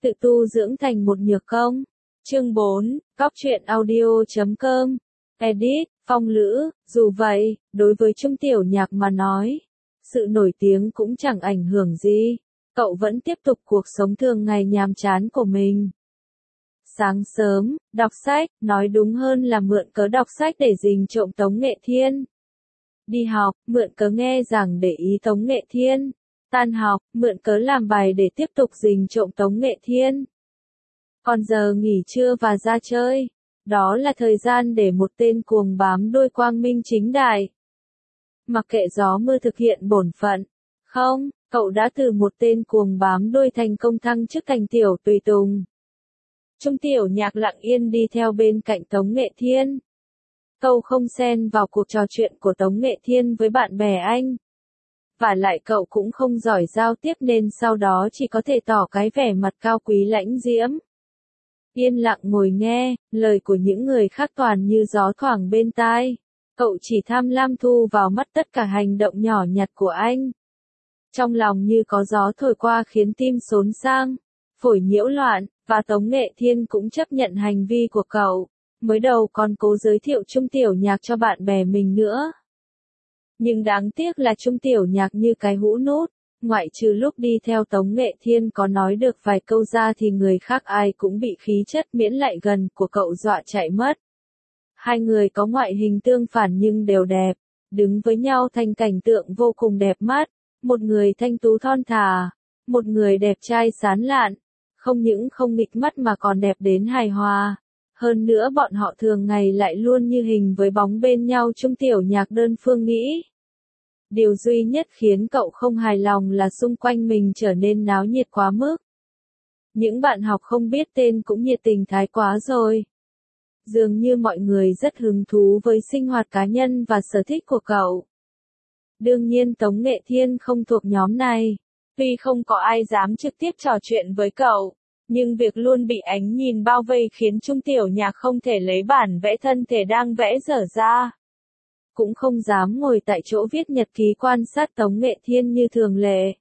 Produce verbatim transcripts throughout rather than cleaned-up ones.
Tự tu dưỡng thành một nhược công. Chương bốn, Cóc truyện audio chấm com. Edit, Phong Lữ. Dù vậy, đối với Trung Tiểu Nhạc mà nói, sự nổi tiếng cũng chẳng ảnh hưởng gì. Cậu vẫn tiếp tục cuộc sống thường ngày nhàm chán của mình. Sáng sớm, đọc sách, nói đúng hơn là mượn cớ đọc sách để rình trộm Tống Nghệ Thiên. Đi học, mượn cớ nghe giảng để ý Tống Nghệ Thiên. Tan học, mượn cớ làm bài để tiếp tục rình trộm Tống Nghệ Thiên. Còn giờ nghỉ trưa và ra chơi, đó là thời gian để một tên cuồng bám đuôi quang minh chính đại. Mặc kệ gió mưa thực hiện bổn phận. Không, cậu đã từ một tên cuồng bám đuôi thành công thăng chức thành tiểu tùy tùng. Trung Tiểu Nhạc lặng yên đi theo bên cạnh Tống Nghệ Thiên. Cậu không xen vào cuộc trò chuyện của Tống Nghệ Thiên với bạn bè anh. Và lại cậu cũng không giỏi giao tiếp nên sau đó chỉ có thể tỏ cái vẻ mặt cao quý lãnh diễm. Yên lặng ngồi nghe, lời của những người khác toàn như gió thoảng bên tai. Cậu chỉ tham lam thu vào mắt tất cả hành động nhỏ nhặt của anh. Trong lòng như có gió thổi qua khiến tim xốn sang, phổi nhiễu loạn, và Tống Nghệ Thiên cũng chấp nhận hành vi của cậu. Mới đầu còn cố giới thiệu Trung Tiểu Nhạc cho bạn bè mình nữa. Nhưng đáng tiếc là Trung Tiểu Nhạc như cái hũ nút, ngoại trừ lúc đi theo Tống Nghệ Thiên có nói được vài câu ra thì người khác ai cũng bị khí chất miễn lại gần của cậu dọa chạy mất. Hai người có ngoại hình tương phản nhưng đều đẹp, đứng với nhau thành cảnh tượng vô cùng đẹp mắt, một người thanh tú thon thả, một người đẹp trai sán lạn, không những không nghịch mắt mà còn đẹp đến hài hòa. Hơn nữa bọn họ thường ngày lại luôn như hình với bóng bên nhau. Trung Tiểu Nhạc đơn phương nghĩ. Điều duy nhất khiến cậu không hài lòng là xung quanh mình trở nên náo nhiệt quá mức. Những bạn học không biết tên cũng nhiệt tình thái quá rồi. Dường như mọi người rất hứng thú với sinh hoạt cá nhân và sở thích của cậu. Đương nhiên Tống Nghệ Thiên không thuộc nhóm này. Tuy không có ai dám trực tiếp trò chuyện với cậu, nhưng việc luôn bị ánh nhìn bao vây khiến Trung Tiểu Nhạc không thể lấy bản vẽ thân thể đang vẽ dở ra. Cũng không dám ngồi tại chỗ viết nhật ký quan sát Tống Nghệ Thiên như thường lệ.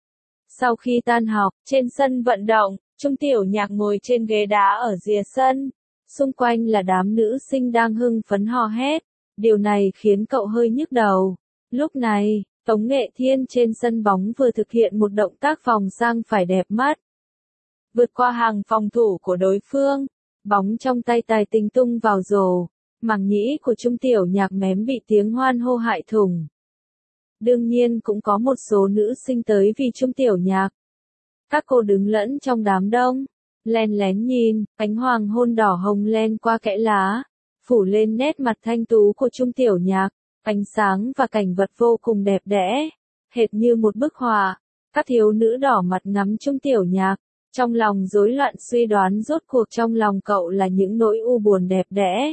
Sau khi tan học, trên sân vận động, Trung Tiểu Nhạc ngồi trên ghế đá ở rìa sân. Xung quanh là đám nữ sinh đang hưng phấn hò hét. Điều này khiến cậu hơi nhức đầu. Lúc này, Tống Nghệ Thiên trên sân bóng vừa thực hiện một động tác vòng sang phải đẹp mắt. Vượt qua hàng phòng thủ của đối phương, bóng trong tay tài tinh tung vào rổ, màng nhĩ của Trung Tiểu Nhạc mém bị tiếng hoan hô hại thủng. Đương nhiên cũng có một số nữ sinh tới vì Trung Tiểu Nhạc. Các cô đứng lẫn trong đám đông, len lén nhìn, ánh hoàng hôn đỏ hồng len qua kẽ lá, phủ lên nét mặt thanh tú của Trung Tiểu Nhạc, ánh sáng và cảnh vật vô cùng đẹp đẽ, hệt như một bức họa. Các thiếu nữ đỏ mặt ngắm Trung Tiểu Nhạc. Trong lòng rối loạn suy đoán rốt cuộc trong lòng cậu là những nỗi u buồn đẹp đẽ.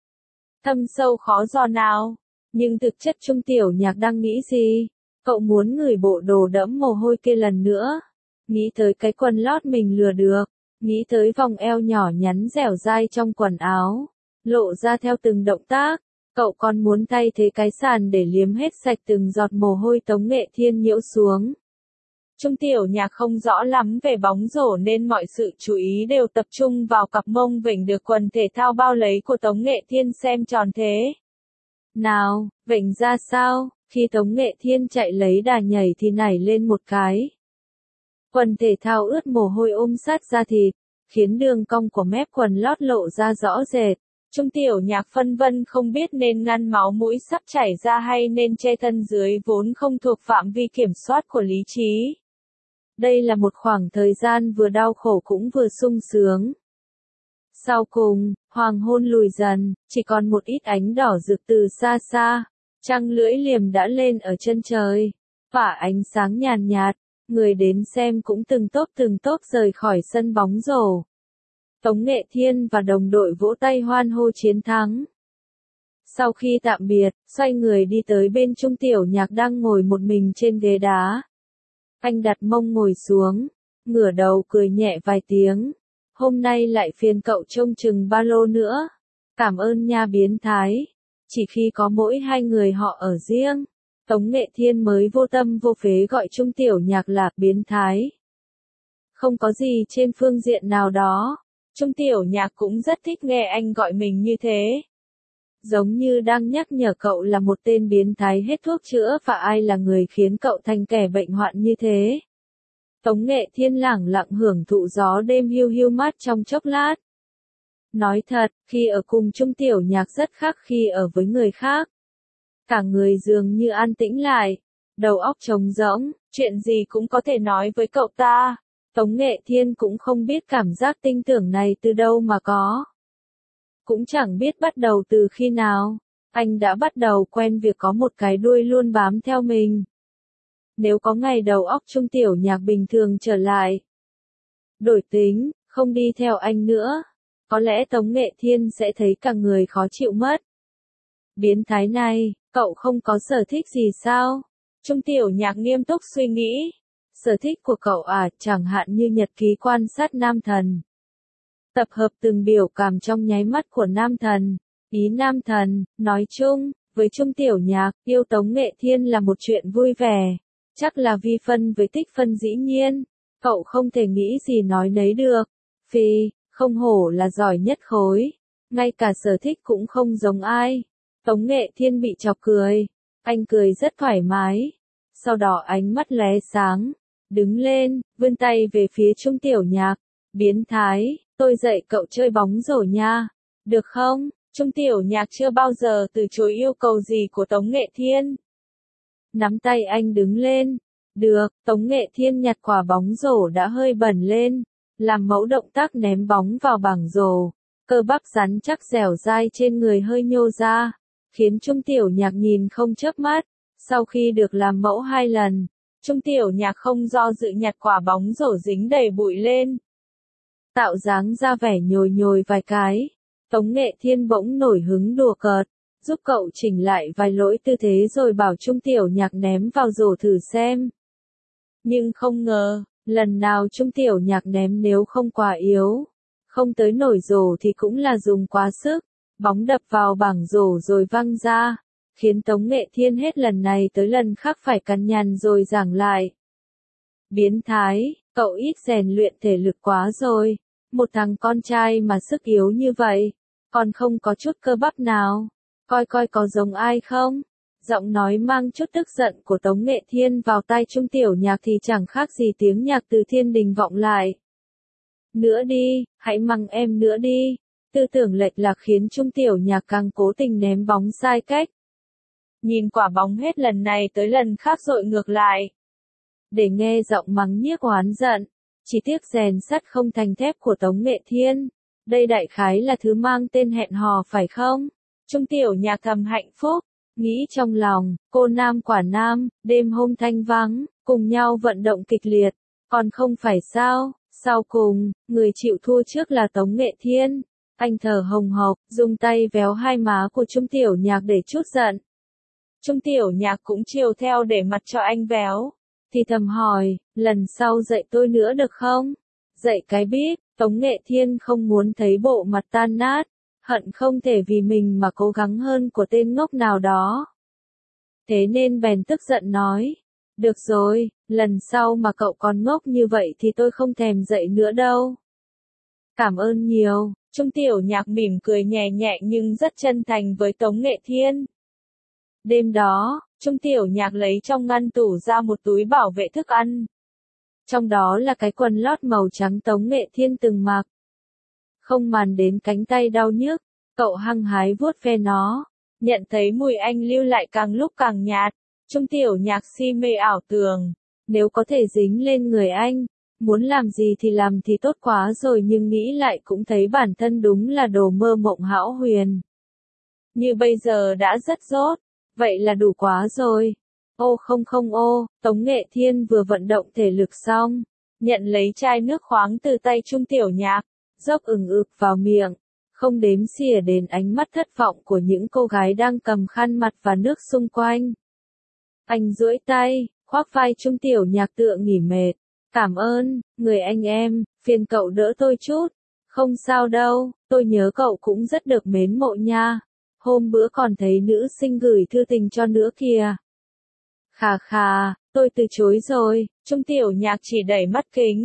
Thâm sâu khó dò nào. Nhưng thực chất Trung Tiểu Nhạc đang nghĩ gì? Cậu muốn ngửi bộ đồ đẫm mồ hôi kia lần nữa. Nghĩ tới cái quần lót mình lừa được. Nghĩ tới vòng eo nhỏ nhắn dẻo dai trong quần áo. Lộ ra theo từng động tác. Cậu còn muốn thay thế cái sàn để liếm hết sạch từng giọt mồ hôi Tống Nghệ Thiên nhiễu xuống. Trung Tiểu Nhạc không rõ lắm về bóng rổ nên mọi sự chú ý đều tập trung vào cặp mông vểnh được quần thể thao bao lấy của Tống Nghệ Thiên xem tròn thế. Nào, vểnh ra sao? Khi Tống Nghệ Thiên chạy lấy đà nhảy thì nảy lên một cái. Quần thể thao ướt mồ hôi ôm sát da thịt, khiến đường cong của mép quần lót lộ ra rõ rệt. Trung Tiểu Nhạc phân vân không biết nên ngăn máu mũi sắp chảy ra hay nên che thân dưới vốn không thuộc phạm vi kiểm soát của lý trí. Đây là một khoảng thời gian vừa đau khổ cũng vừa sung sướng. Sau cùng, hoàng hôn lùi dần, chỉ còn một ít ánh đỏ rực từ xa xa. Trăng lưỡi liềm đã lên ở chân trời, tỏa ánh sáng nhàn nhạt, người đến xem cũng từng tốp từng tốp rời khỏi sân bóng rổ. Tống Nghệ Thiên và đồng đội vỗ tay hoan hô chiến thắng. Sau khi tạm biệt, xoay người đi tới bên Trung Tiểu Nhạc đang ngồi một mình trên ghế đá. Anh đặt mông ngồi xuống, ngửa đầu cười nhẹ vài tiếng. Hôm nay lại phiền cậu trông chừng ba lô nữa. Cảm ơn nha biến thái. Chỉ khi có mỗi hai người họ ở riêng, Tống Nghệ Thiên mới vô tâm vô phế gọi Trung Tiểu Nhạc là biến thái. Không có gì trên phương diện nào đó. Trung Tiểu Nhạc cũng rất thích nghe anh gọi mình như thế. Giống như đang nhắc nhở cậu là một tên biến thái hết thuốc chữa và ai là người khiến cậu thành kẻ bệnh hoạn như thế. Tống Nghệ Thiên lẳng lặng hưởng thụ gió đêm hiu hiu mát trong chốc lát. Nói thật, khi ở cùng Trung Tiểu Nhạc rất khác khi ở với người khác. Cả người dường như an tĩnh lại, đầu óc trống rỗng, chuyện gì cũng có thể nói với cậu ta. Tống Nghệ Thiên cũng không biết cảm giác tinh tưởng này từ đâu mà có. Cũng chẳng biết bắt đầu từ khi nào, anh đã bắt đầu quen việc có một cái đuôi luôn bám theo mình. Nếu có ngày đầu óc Trung Tiểu Nhạc bình thường trở lại, đổi tính, không đi theo anh nữa, có lẽ Tống Nghệ Thiên sẽ thấy cả người khó chịu mất. Biến thái này, cậu không có sở thích gì sao? Trung Tiểu Nhạc nghiêm túc suy nghĩ. Sở thích của cậu à, chẳng hạn như nhật ký quan sát nam thần. Tập hợp từng biểu cảm trong nháy mắt của nam thần. Ý nam thần, nói chung, với Trung Tiểu Nhạc, yêu Tống Nghệ Thiên là một chuyện vui vẻ. Chắc là vi phân với tích phân dĩ nhiên. Cậu không thể nghĩ gì nói nấy được. Phi, không hổ là giỏi nhất khối. Ngay cả sở thích cũng không giống ai. Tống Nghệ Thiên bị chọc cười. Anh cười rất thoải mái. Sau đó ánh mắt lóe sáng. Đứng lên, vươn tay về phía Trung Tiểu Nhạc. Biến thái, tôi dạy cậu chơi bóng rổ nha. Được không? Trung Tiểu Nhạc chưa bao giờ từ chối yêu cầu gì của Tống Nghệ Thiên. Nắm tay anh đứng lên. Được, Tống Nghệ Thiên nhặt quả bóng rổ đã hơi bẩn lên. Làm mẫu động tác ném bóng vào bảng rổ. Cơ bắp rắn chắc dẻo dai trên người hơi nhô ra. Khiến Trung Tiểu Nhạc nhìn không chớp mắt. Sau khi được làm mẫu hai lần, Trung Tiểu Nhạc không do dự nhặt quả bóng rổ dính đầy bụi lên. Tạo dáng ra vẻ nhồi nhồi vài cái. Tống Nghệ Thiên bỗng nổi hứng đùa cợt, giúp cậu chỉnh lại vài lỗi tư thế rồi bảo Trung Tiểu Nhạc ném vào rổ thử xem. Nhưng không ngờ, lần nào Trung Tiểu Nhạc ném nếu không quá yếu, không tới nổi rổ thì cũng là dùng quá sức, bóng đập vào bảng rổ rồi văng ra. Khiến Tống Nghệ Thiên hết lần này tới lần khác phải cằn nhằn rồi giảng lại. Biến thái, cậu ít rèn luyện thể lực quá rồi. Một thằng con trai mà sức yếu như vậy, còn không có chút cơ bắp nào. Coi coi có giống ai không? Giọng nói mang chút tức giận của Tống Nghệ Thiên vào tai Trung Tiểu Nhạc thì chẳng khác gì tiếng nhạc từ thiên đình vọng lại. Nữa đi, hãy mắng em nữa đi. Tư tưởng lệch lạc khiến Trung Tiểu Nhạc càng cố tình ném bóng sai cách. Nhìn quả bóng hết lần này tới lần khác dội ngược lại. Để nghe giọng mắng nhiếc oán giận, chỉ tiếc rèn sắt không thành thép của Tống Nghệ Thiên. Đây đại khái là thứ mang tên hẹn hò phải không? Trung Tiểu Nhạc thầm hạnh phúc, nghĩ trong lòng, cô nam quả nam, đêm hôm thanh vắng, cùng nhau vận động kịch liệt, còn không phải sao? Sau cùng, người chịu thua trước là Tống Nghệ Thiên. Anh thở hồng hộc, dùng tay véo hai má của Trung Tiểu Nhạc để trút giận. Trung Tiểu Nhạc cũng chiều theo để mặt cho anh véo. Thì thầm hỏi, lần sau dạy tôi nữa được không? Dạy cái biết, Tống Nghệ Thiên không muốn thấy bộ mặt tan nát, hận không thể vì mình mà cố gắng hơn của tên ngốc nào đó. Thế nên bèn tức giận nói, được rồi, lần sau mà cậu còn ngốc như vậy thì tôi không thèm dạy nữa đâu. Cảm ơn nhiều, Trung Tiểu Nhạc mỉm cười nhẹ nhẹ nhưng rất chân thành với Tống Nghệ Thiên. Đêm đó, Trung Tiểu Nhạc lấy trong ngăn tủ ra một túi bảo vệ thức ăn. Trong đó là cái quần lót màu trắng Tống Nghệ Thiên từng mặc. Không màn đến cánh tay đau nhức, cậu hăng hái vuốt ve nó, nhận thấy mùi anh lưu lại càng lúc càng nhạt. Trung Tiểu Nhạc si mê ảo tưởng, nếu có thể dính lên người anh, muốn làm gì thì làm thì tốt quá rồi, nhưng nghĩ lại cũng thấy bản thân đúng là đồ mơ mộng hão huyền. Như bây giờ đã rất dốt. Vậy là đủ quá rồi. Ô không không ô, Tống Nghệ Thiên vừa vận động thể lực xong, nhận lấy chai nước khoáng từ tay Trung Tiểu Nhạc, dốc ừng ực vào miệng, không đếm xỉa đến ánh mắt thất vọng của những cô gái đang cầm khăn mặt và nước xung quanh. Anh duỗi tay, khoác vai Trung Tiểu Nhạc tựa nghỉ mệt. Cảm ơn, người anh em, phiền cậu đỡ tôi chút. Không sao đâu, tôi nhớ cậu cũng rất được mến mộ nha. Hôm bữa còn thấy nữ sinh gửi thư tình cho nữa kìa. Khà khà, tôi từ chối rồi. Trung Tiểu Nhạc chỉ đẩy mắt kính.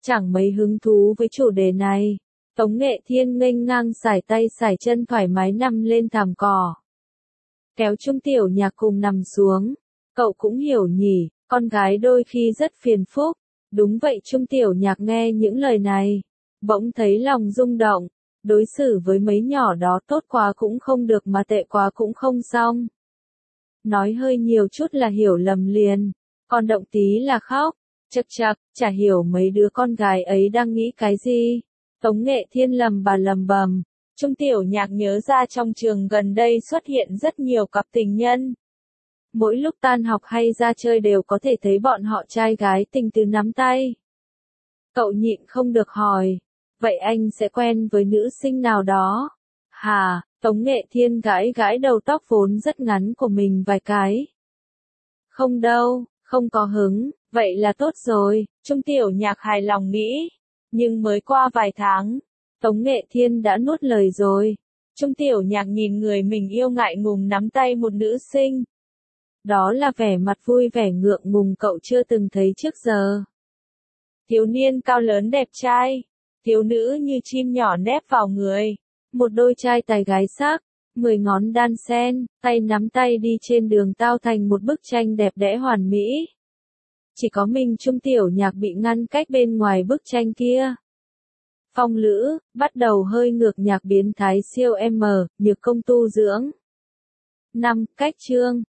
chẳng mấy hứng thú với chủ đề này. Tống Nghệ Thiên nghênh ngang sải tay sải chân thoải mái nằm lên thảm cỏ. Kéo Trung Tiểu Nhạc cùng nằm xuống. Cậu cũng hiểu nhỉ, con gái đôi khi rất phiền phức. Đúng vậy, Trung Tiểu Nhạc nghe những lời này, bỗng thấy lòng rung động. Đối xử với mấy nhỏ đó tốt quá cũng không được mà tệ quá cũng không xong. Nói hơi nhiều chút là hiểu lầm liền, còn động tí là khóc. Chật chật, chả hiểu mấy đứa con gái ấy đang nghĩ cái gì. Tống Nghệ Thiên lầm bà lầm bầm. Trung Tiểu Nhạc nhớ ra trong trường gần đây xuất hiện rất nhiều cặp tình nhân. Mỗi lúc tan học hay ra chơi đều có thể thấy bọn họ trai gái tình tứ nắm tay. Cậu nhịn không được hỏi, vậy anh sẽ quen với nữ sinh nào đó? Hà, Tống Nghệ Thiên gãi gãi đầu tóc vốn rất ngắn của mình vài cái. Không đâu, không có hứng, vậy là tốt rồi, Trung Tiểu Nhạc hài lòng nghĩ. Nhưng mới qua vài tháng, Tống Nghệ Thiên đã nuốt lời rồi. Trung Tiểu Nhạc nhìn người mình yêu ngại ngùng nắm tay một nữ sinh. Đó là vẻ mặt vui vẻ ngượng ngùng cậu chưa từng thấy trước giờ. Thiếu niên cao lớn đẹp trai, thiếu nữ như chim nhỏ nép vào người. Một đôi trai tài gái sắc, mười ngón đan sen, tay nắm tay đi trên đường tao thành một bức tranh đẹp đẽ hoàn mỹ. Chỉ có mình Trung Tiểu Nhạc bị ngăn cách bên ngoài bức tranh kia. Phong Lữ, bắt đầu hơi ngược nhạc biến thái siêu M, nhược công tu dưỡng. năm. Cách chương